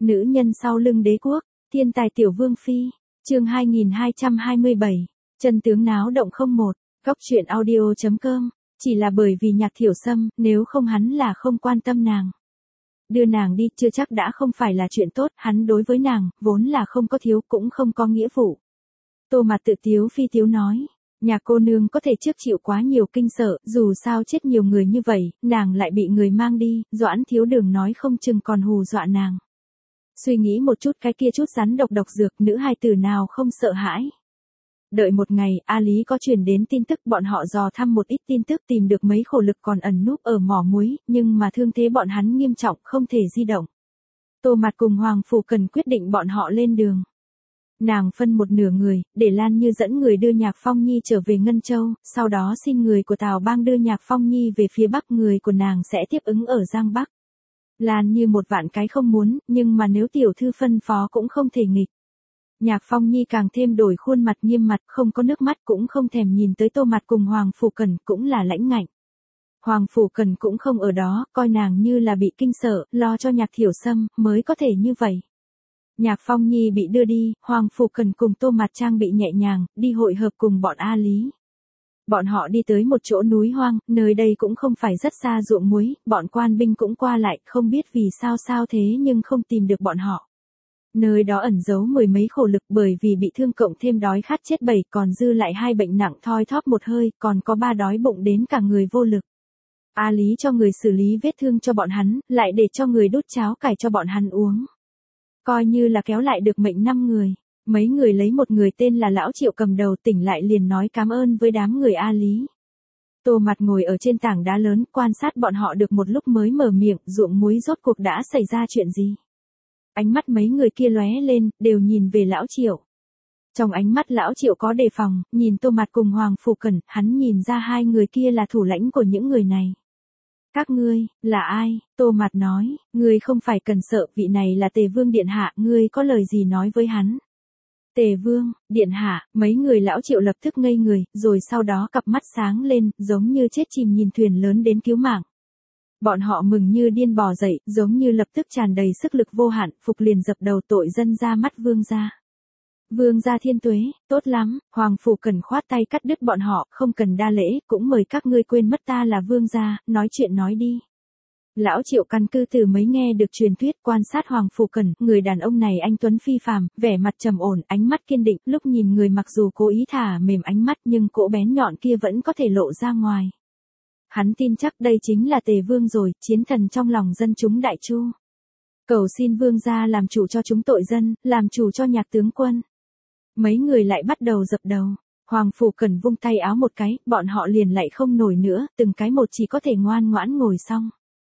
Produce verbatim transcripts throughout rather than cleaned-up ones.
Nữ nhân sau lưng đế quốc, thiên tài tiểu vương phi, chương hai nghìn hai trăm hai mươi bảy, chân tướng náo động không một, góc truyện audio.com, chỉ là bởi vì Nhạc Thiểu Sâm, nếu không hắn là không quan tâm nàng. Đưa nàng đi chưa chắc đã không phải là chuyện tốt, hắn đối với nàng, vốn là không có thiếu cũng không có nghĩa vụ. Tô Mạt tự tiếu phi tiếu nói, nhà cô nương có thể trước chịu quá nhiều kinh sợ, dù sao chết nhiều người như vậy, nàng lại bị người mang đi, Doãn Thiếu Đường nói không chừng còn hù dọa nàng. Suy nghĩ một chút cái kia chút rắn độc độc dược, nữ hài tử nào không sợ hãi. Đợi một ngày, A Lý có truyền đến tin tức, bọn họ dò thăm một ít tin tức, tìm được mấy khổ lực còn ẩn núp ở mỏ muối, nhưng mà thương thế bọn hắn nghiêm trọng, không thể di động. Tô Mạt cùng Hoàng Phủ Cần quyết định bọn họ lên đường. Nàng phân một nửa người, để Lan Như dẫn người đưa Nhạc Phong Nhi trở về Ngân Châu, sau đó xin người của Tào Bang đưa Nhạc Phong Nhi về phía Bắc, người của nàng sẽ tiếp ứng ở Giang Bắc. Lan Như một vạn cái không muốn, nhưng mà nếu tiểu thư phân phó cũng không thể nghịch. Nhạc Phong Nhi càng thêm đổi khuôn mặt nghiêm mặt, không có nước mắt, cũng không thèm nhìn tới Tô Mạt cùng Hoàng Phủ Cần, cũng là lãnh ngạnh. Hoàng Phủ Cần cũng không ở đó, coi nàng như là bị kinh sợ, lo cho Nhạc Thiểu Sâm, mới có thể như vậy. Nhạc Phong Nhi bị đưa đi, Hoàng Phủ Cần cùng Tô Mạt trang bị nhẹ nhàng, đi hội hợp cùng bọn A Lý. Bọn họ đi tới một chỗ núi hoang, nơi đây cũng không phải rất xa ruộng muối, bọn quan binh cũng qua lại, không biết vì sao sao thế nhưng không tìm được bọn họ. Nơi đó ẩn giấu mười mấy khổ lực, bởi vì bị thương cộng thêm đói khát chết bảy, còn dư lại hai bệnh nặng thoi thóp một hơi, còn có ba đói bụng đến cả người vô lực. A Lý cho người xử lý vết thương cho bọn hắn, lại để cho người đút cháo cải cho bọn hắn uống. Coi như là kéo lại được mệnh năm người. Mấy người lấy một người tên là Lão Triệu cầm đầu, tỉnh lại liền nói cảm ơn với đám người A Lý. Tô Mạt ngồi ở trên tảng đá lớn, quan sát bọn họ được một lúc mới mở miệng, ruộng muối rốt cuộc đã xảy ra chuyện gì. Ánh mắt mấy người kia lóe lên, đều nhìn về Lão Triệu. Trong ánh mắt Lão Triệu có đề phòng, nhìn Tô Mạt cùng Hoàng Phủ Cần, hắn nhìn ra hai người kia là thủ lãnh của những người này. Các ngươi, là ai? Tô Mạt nói, ngươi không phải cần sợ, vị này là Tề Vương Điện Hạ, ngươi có lời gì nói với hắn? Tề Vương, Điện Hạ, mấy người Lão Triệu lập tức ngây người, rồi sau đó cặp mắt sáng lên, giống như chết chìm nhìn thuyền lớn đến cứu mạng. Bọn họ mừng như điên bò dậy, giống như lập tức tràn đầy sức lực vô hạn, phục liền dập đầu tội dân ra mắt Vương gia. Vương gia thiên tuế, tốt lắm, Hoàng Phủ Cần khoát tay cắt đứt bọn họ, không cần đa lễ, cũng mời các ngươi quên mất ta là Vương gia, nói chuyện nói đi. Lão Triệu căn cứ từ mới nghe được truyền thuyết, quan sát Hoàng Phủ Cần, người đàn ông này anh tuấn phi phàm, vẻ mặt trầm ổn, ánh mắt kiên định, lúc nhìn người mặc dù cố ý thả mềm ánh mắt nhưng cỗ bén nhọn kia vẫn có thể lộ ra ngoài. Hắn tin chắc đây chính là Tề Vương rồi, chiến thần trong lòng dân chúng đại chu. Cầu xin Vương gia làm chủ cho chúng tội dân, làm chủ cho Nhạc tướng quân. Mấy người lại bắt đầu dập đầu. Hoàng Phủ Cần vung tay áo một cái, bọn họ liền lại không nổi nữa, từng cái một chỉ có thể ngoan ngoãn ngồi xong.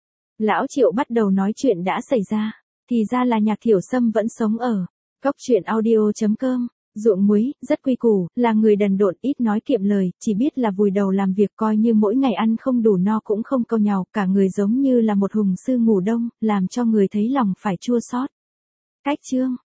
Lão Triệu bắt đầu nói chuyện đã xảy ra, thì ra là Nhạc Thiểu Sâm vẫn sống ở góc truyện audio.com. Ruộng muối, rất quy củ, là người đần độn, ít nói kiệm lời, chỉ biết là vùi đầu làm việc, coi như mỗi ngày ăn không đủ no cũng không câu nhàu, cả người giống như là một hùng sư ngủ đông, làm cho người thấy lòng phải chua xót. Cách chương,